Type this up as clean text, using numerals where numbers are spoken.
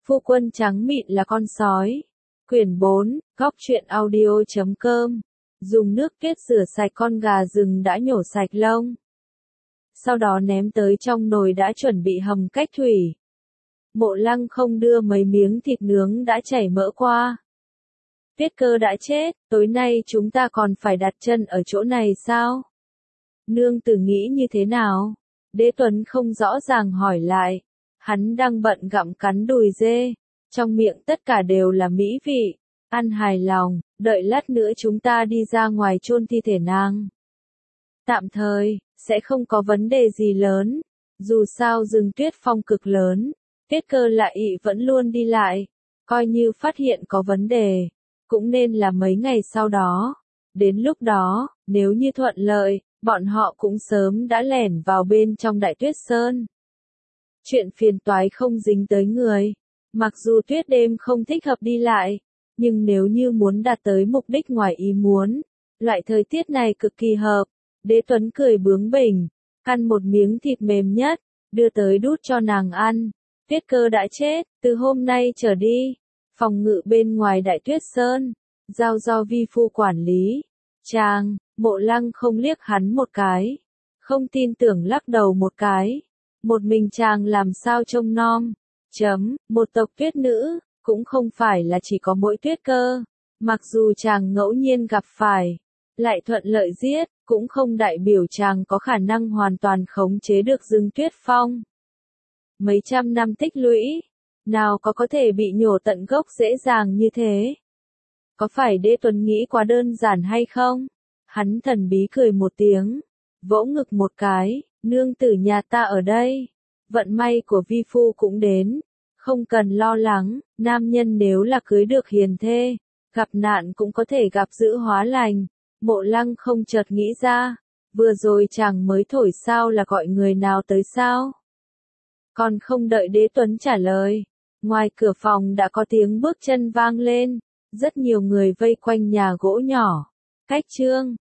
Phu quân trắng mịn là con sói. Quyển 4, góc truyện audio.com. Dùng nước kết rửa sạch con gà rừng đã nhổ sạch lông. Sau đó ném tới trong nồi đã chuẩn bị hầm cách thủy. Mộ Lăng không đưa mấy miếng thịt nướng đã chảy mỡ qua. Tiết Cơ đã chết, tối nay chúng ta còn phải đặt chân ở chỗ này sao? Nương tử nghĩ như thế nào? Đế Tuấn không rõ ràng hỏi lại. Hắn đang bận gặm cắn đùi dê. Trong miệng tất cả đều là mỹ vị. Ăn hài lòng, đợi lát nữa chúng ta đi ra ngoài chôn thi thể nàng. Tạm thời, sẽ không có vấn đề gì lớn. Dù sao rừng tuyết phong cực lớn. Tiết Cơ lại vẫn luôn đi lại. Coi như phát hiện có vấn đề. Cũng nên là mấy ngày sau đó. Đến lúc đó, nếu như thuận lợi, bọn họ cũng sớm đã lẻn vào bên trong Đại Tuyết Sơn. Chuyện phiền toái không dính tới người. Mặc dù tuyết đêm không thích hợp đi lại, nhưng nếu như muốn đạt tới mục đích ngoài ý muốn, loại thời tiết này cực kỳ hợp. Đế Tuấn cười bướng bỉnh, ăn một miếng thịt mềm nhất, đưa tới đút cho nàng ăn. Tiết Cơ đã chết, từ hôm nay trở đi, phòng ngự bên ngoài Đại Tuyết Sơn, giao do vi phu quản lý. Chàng, Mộ Lăng không liếc hắn một cái, không tin tưởng lắc đầu một cái. Một mình chàng làm sao trông nom. Một tộc tuyết nữ, cũng không phải là chỉ có mỗi Tuyết Cơ. Mặc dù chàng ngẫu nhiên gặp phải, lại thuận lợi giết, cũng không đại biểu chàng có khả năng hoàn toàn khống chế được rừng tuyết phong. Mấy trăm năm tích lũy, nào có thể bị nhổ tận gốc dễ dàng như thế. Có phải Đế Tuấn nghĩ quá đơn giản hay không? Hắn thần bí cười một tiếng, vỗ ngực một cái, nương tử nhà ta ở đây. Vận may của vi phu cũng đến. Không cần lo lắng, nam nhân nếu là cưới được hiền thê, gặp nạn cũng có thể gặp dữ hóa lành. Mộ Lăng không chợt nghĩ ra, vừa rồi chàng mới thổi sao là gọi người nào tới sao? Còn không đợi Đế Tuấn trả lời, ngoài cửa phòng đã có tiếng bước chân vang lên, rất nhiều người vây quanh nhà gỗ nhỏ. Cách chương